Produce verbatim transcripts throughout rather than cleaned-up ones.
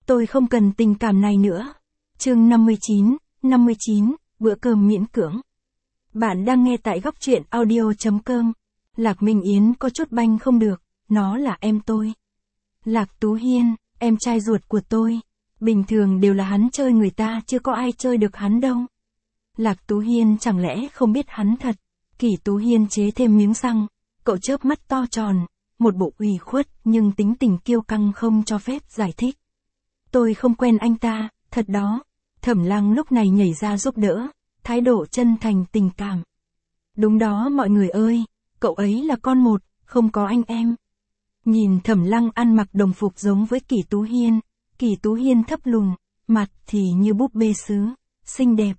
Tôi không cần tình cảm này nữa. Chương năm mươi chín, năm mươi chín, bữa cơm miễn cưỡng. Bạn đang nghe tại góc truyện audio chấm com. Lạc Minh Yến có chút banh không được, nó là em tôi. Lạc Tú Hiên, em trai ruột của tôi. Bình thường đều là hắn chơi người ta, chưa có ai chơi được hắn đâu. Lạc Tú Hiên chẳng lẽ không biết hắn thật. Kỷ Tú Hiên chế thêm miếng răng, cậu chớp mắt to tròn, một bộ ủy khuất nhưng tính tình kiêu căng không cho phép giải thích. Tôi không quen anh ta, thật đó. Thẩm Lăng lúc này nhảy ra giúp đỡ, thái độ chân thành tình cảm. Đúng đó mọi người ơi, cậu ấy là con một, không có anh em. Nhìn Thẩm Lăng ăn mặc đồng phục giống với Kỷ Tú Hiên, Kỷ Tú Hiên thấp lùn, mặt thì như búp bê sứ, xinh đẹp.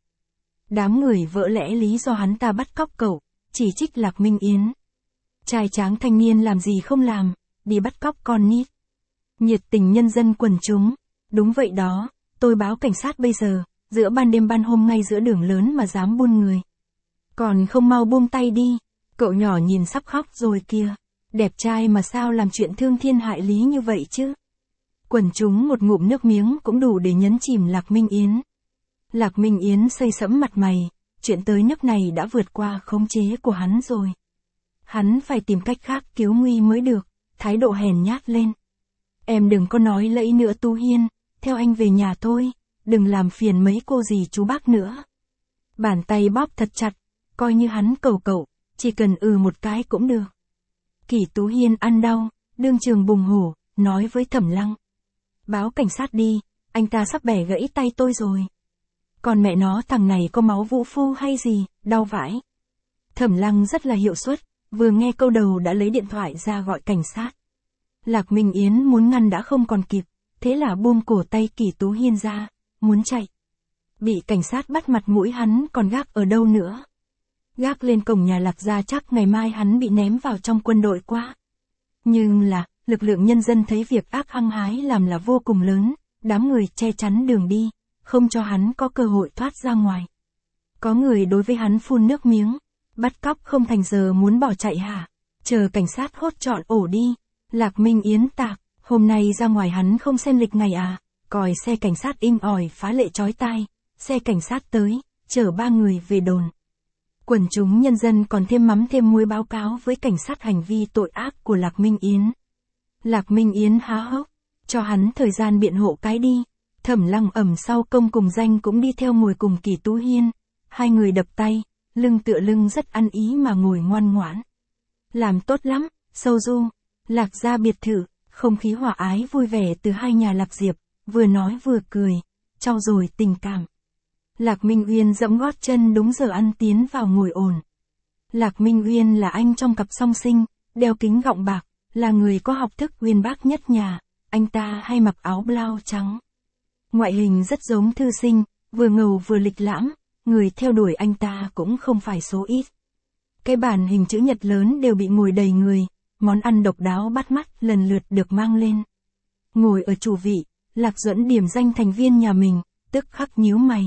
Đám người vỡ lẽ lý do hắn ta bắt cóc cậu, chỉ trích Lạc Minh Yến. Trai tráng thanh niên làm gì không làm, đi bắt cóc con nít. Nhiệt tình nhân dân quần chúng, đúng vậy đó, tôi báo cảnh sát bây giờ, giữa ban đêm ban hôm ngay giữa đường lớn mà dám buôn người. Còn không mau buông tay đi, cậu nhỏ nhìn sắp khóc rồi kìa, đẹp trai mà sao làm chuyện thương thiên hại lý như vậy chứ. Quần chúng một ngụm nước miếng cũng đủ để nhấn chìm Lạc Minh Yến. Lạc Minh Yến xây sẫm mặt mày, chuyện tới nước này đã vượt qua khống chế của hắn rồi. Hắn phải tìm cách khác cứu nguy mới được, thái độ hèn nhát lên. Em đừng có nói lẫy nữa Tú Hiên, theo anh về nhà thôi, đừng làm phiền mấy cô dì chú bác nữa. Bàn tay bóp thật chặt, coi như hắn cầu cậu, chỉ cần ừ một cái cũng được. Kỷ Tú Hiên ăn đau, đương trường bùng hổ, nói với Thẩm Lăng. Báo cảnh sát đi, anh ta sắp bẻ gãy tay tôi rồi. Còn mẹ nó thằng này có máu vũ phu hay gì, đau vãi. Thẩm Lăng rất là hiệu suất, vừa nghe câu đầu đã lấy điện thoại ra gọi cảnh sát. Lạc Minh Yến muốn ngăn đã không còn kịp, thế là buông cổ tay Kỷ Tú Hiên ra, muốn chạy. Bị cảnh sát bắt mặt mũi hắn còn gác ở đâu nữa. Gác lên cổng nhà Lạc gia chắc ngày mai hắn bị ném vào trong quân đội quá. Nhưng là, lực lượng nhân dân thấy việc ác hăng hái làm là vô cùng lớn, đám người che chắn đường đi, không cho hắn có cơ hội thoát ra ngoài. Có người đối với hắn phun nước miếng, bắt cóc không thành giờ muốn bỏ chạy hả, chờ cảnh sát hốt trọn ổ đi. Lạc Minh Yến tạc, hôm nay ra ngoài hắn không xem lịch ngày à, còi xe cảnh sát inh ỏi phá lệ chói tai, xe cảnh sát tới, chở ba người về đồn. Quần chúng nhân dân còn thêm mắm thêm muối báo cáo với cảnh sát hành vi tội ác của Lạc Minh Yến. Lạc Minh Yến há hốc, cho hắn thời gian biện hộ cái đi. Thẩm Lăng ẩm sau công cùng danh cũng đi theo ngồi cùng Kỷ Tú Hiên, hai người đập tay, lưng tựa lưng rất ăn ý mà ngồi ngoan ngoãn. Làm tốt lắm, sâu du. Lạc gia biệt thự, không khí hòa ái vui vẻ từ hai nhà Lạc Diệp, vừa nói vừa cười, trau dồi tình cảm. Lạc Minh Uyên dẫm gót chân đúng giờ ăn tiến vào ngồi ổn. Lạc Minh Uyên là anh trong cặp song sinh, đeo kính gọng bạc, là người có học thức uyên bác nhất nhà, anh ta hay mặc áo blau trắng. Ngoại hình rất giống thư sinh, vừa ngầu vừa lịch lãm, người theo đuổi anh ta cũng không phải số ít. Cái bàn hình chữ nhật lớn đều bị ngồi đầy người. Món ăn độc đáo bắt mắt lần lượt được mang lên. Ngồi ở chủ vị, Lạc Duẫn điểm danh thành viên nhà mình, tức khắc nhíu mày.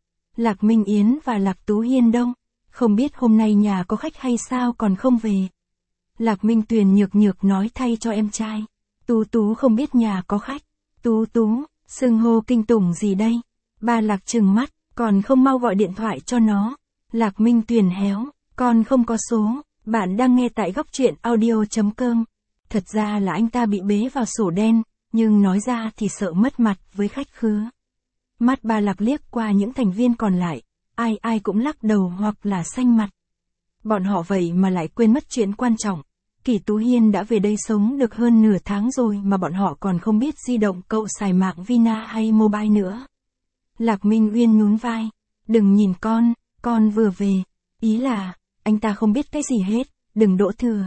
Lạc Minh Yến và Lạc Tú Hiên đâu? Không biết hôm nay nhà có khách hay sao còn không về. Lạc Minh Tuyền nhược nhược nói thay cho em trai. Tú Tú không biết nhà có khách. Tú Tú, xưng hô kinh tủng gì đây? Ba Lạc trừng mắt, còn không mau gọi điện thoại cho nó. Lạc Minh Tuyền héo, con không có số. Bạn đang nghe tại góc truyện audio chấm com. Thật ra là anh ta bị bế vào sổ đen, nhưng nói ra thì sợ mất mặt với khách khứa. Mắt Ba Lạc liếc qua những thành viên còn lại, ai ai cũng lắc đầu hoặc là xanh mặt. Bọn họ vậy mà lại quên mất chuyện quan trọng. Kỷ Tú Hiên đã về đây sống được hơn nửa tháng rồi mà bọn họ còn không biết di động cậu xài mạng Vina hay mobile nữa. Lạc Minh Uyên nhún vai, đừng nhìn con, con vừa về, ý là... Anh ta không biết cái gì hết, đừng đổ thừa.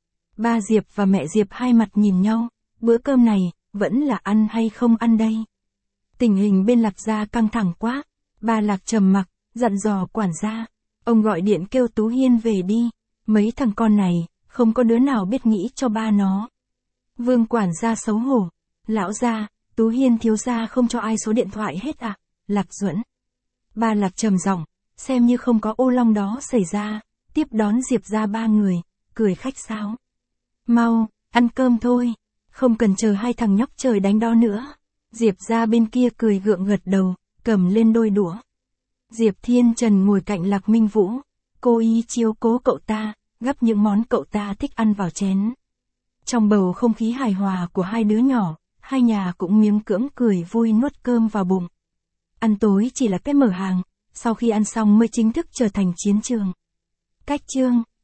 Ba Diệp và mẹ Diệp hai mặt nhìn nhau, bữa cơm này, vẫn là ăn hay không ăn đây? Tình hình bên Lạc gia căng thẳng quá, Ba Lạc trầm mặc, dặn dò quản gia. Ông gọi điện kêu Tú Hiên về đi, mấy thằng con này, không có đứa nào biết nghĩ cho ba nó. Vương quản gia xấu hổ, lão gia, Tú Hiên thiếu gia không cho ai số điện thoại hết à, Lạc Duẫn. Ba Lạc trầm giọng, xem như không có ô long đó xảy ra. Tiếp đón Diệp ra ba người, cười khách sáo. Mau, ăn cơm thôi, không cần chờ hai thằng nhóc trời đánh đó nữa. Diệp ra bên kia cười gượng gật đầu, cầm lên đôi đũa. Diệp Thiên Trần ngồi cạnh Lạc Minh Vũ, cô ý chiếu cố cậu ta, gắp những món cậu ta thích ăn vào chén. Trong bầu không khí hài hòa của hai đứa nhỏ, hai nhà cũng miếng cưỡng cười vui nuốt cơm vào bụng. Ăn tối chỉ là cái mở hàng, sau khi ăn xong mới chính thức trở thành chiến trường. Cách chương